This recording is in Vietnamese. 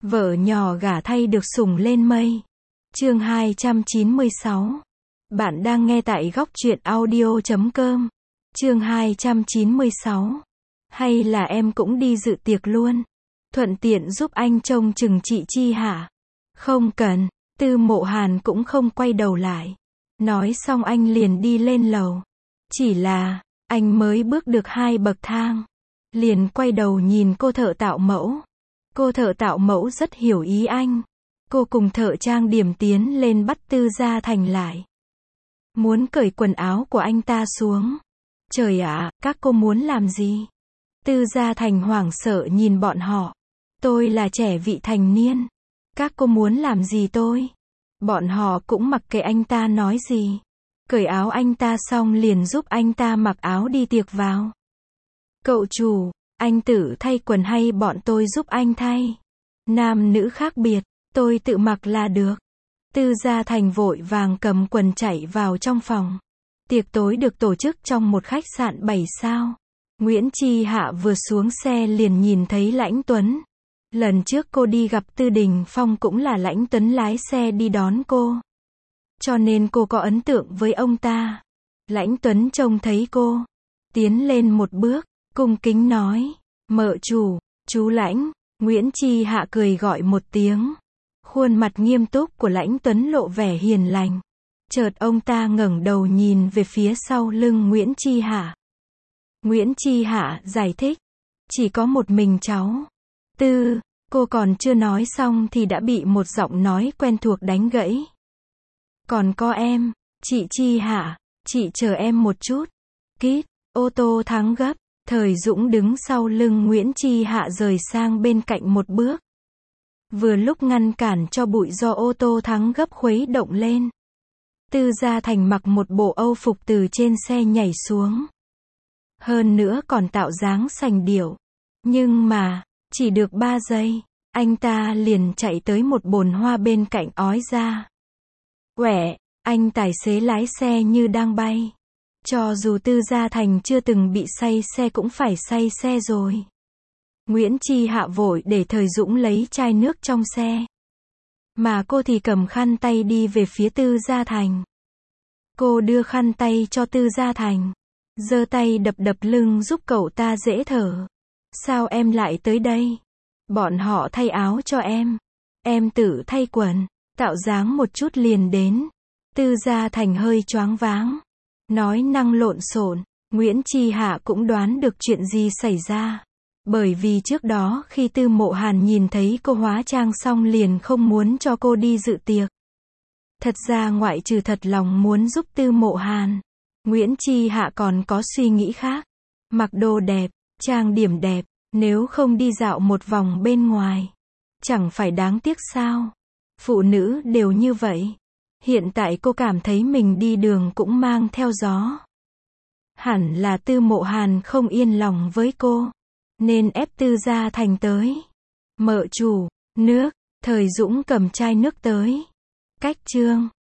Vợ nhỏ gả thay được sủng lên mây. Chương 296. Bạn đang nghe tại góc truyện audio.com. Chương 296. Hay là em cũng đi dự tiệc luôn? Thuận tiện giúp anh trông chừng chị Chi hả? Không cần, Tư Mộ Hàn cũng không quay đầu lại. Nói xong anh liền đi lên lầu. Chỉ là, anh mới bước được 2 bậc thang. Liền quay đầu nhìn cô thợ tạo mẫu. Cô thợ tạo mẫu rất hiểu ý anh. Cô cùng thợ trang điểm tiến lên bắt Tư Gia Thành lại. Muốn cởi quần áo của anh ta xuống. Trời ạ, các cô muốn làm gì? Tư Gia Thành hoảng sợ nhìn bọn họ. Tôi là trẻ vị thành niên. Các cô muốn làm gì tôi? Bọn họ cũng mặc kệ anh ta nói gì. Cởi áo anh ta xong liền giúp anh ta mặc áo đi tiệc vào. Cậu chủ, anh tự thay quần hay bọn tôi giúp anh thay? Nam nữ khác biệt, tôi tự mặc là được. Tư Gia Thành vội vàng cầm quần chạy vào trong phòng. Tiệc tối được tổ chức trong một khách sạn 7 sao. Nguyễn Chi Hạ vừa xuống xe liền nhìn thấy Lãnh Tuấn. Lần trước cô đi gặp Tư Đình Phong cũng là Lãnh Tuấn lái xe đi đón cô. Cho nên cô có ấn tượng với ông ta. Lãnh Tuấn trông thấy cô, tiến lên một bước, cung kính nói, mợ chủ, chú Lãnh. Nguyễn Chi Hạ cười gọi một tiếng. Khuôn mặt nghiêm túc của Lãnh Tuấn lộ vẻ hiền lành. Chợt ông ta ngẩng đầu nhìn về phía sau lưng Nguyễn Chi Hạ. Nguyễn Chi Hạ giải thích, chỉ có một mình cháu. Tư, cô còn chưa nói xong thì đã bị một giọng nói quen thuộc đánh gãy. Còn có em, chị Chi Hạ, chị chờ em một chút. Kít, ô tô thắng gấp. Thời Dũng đứng sau lưng Nguyễn Chi Hạ rời sang bên cạnh một bước. Vừa lúc ngăn cản cho bụi do ô tô thắng gấp khuấy động lên. Tư Gia Thành mặc một bộ âu phục từ trên xe nhảy xuống. Hơn nữa còn tạo dáng sành điệu. Nhưng mà, chỉ được 3 giây, anh ta liền chạy tới một bồn hoa bên cạnh ói ra. Quẻ, anh tài xế lái xe như đang bay. Cho dù Tư Gia Thành chưa từng bị say xe cũng phải say xe rồi. Nguyễn Chi Hạ vội để Thời Dũng lấy chai nước trong xe. Mà cô thì cầm khăn tay đi về phía Tư Gia Thành. Cô đưa khăn tay cho Tư Gia Thành. Giơ tay đập đập lưng giúp cậu ta dễ thở. Sao em lại tới đây? Bọn họ thay áo cho em. Em tự thay quần. Tạo dáng một chút liền đến. Tư Gia Thành hơi choáng váng. Nói năng lộn xộn. Nguyễn Chi Hạ cũng đoán được chuyện gì xảy ra. Bởi vì trước đó khi Tư Mộ Hàn nhìn thấy cô hóa trang xong liền không muốn cho cô đi dự tiệc. Thật ra ngoại trừ thật lòng muốn giúp Tư Mộ Hàn, Nguyễn Chi Hạ còn có suy nghĩ khác. Mặc đồ đẹp, trang điểm đẹp, nếu không đi dạo một vòng bên ngoài, chẳng phải đáng tiếc sao? Phụ nữ đều như vậy. Hiện tại cô cảm thấy mình đi đường cũng mang theo gió. Hẳn là Tư Mộ Hàn không yên lòng với cô, nên ép Tư Gia Thành tới. Mợ chủ, nước. Thời Dũng cầm chai nước tới. Cách chương.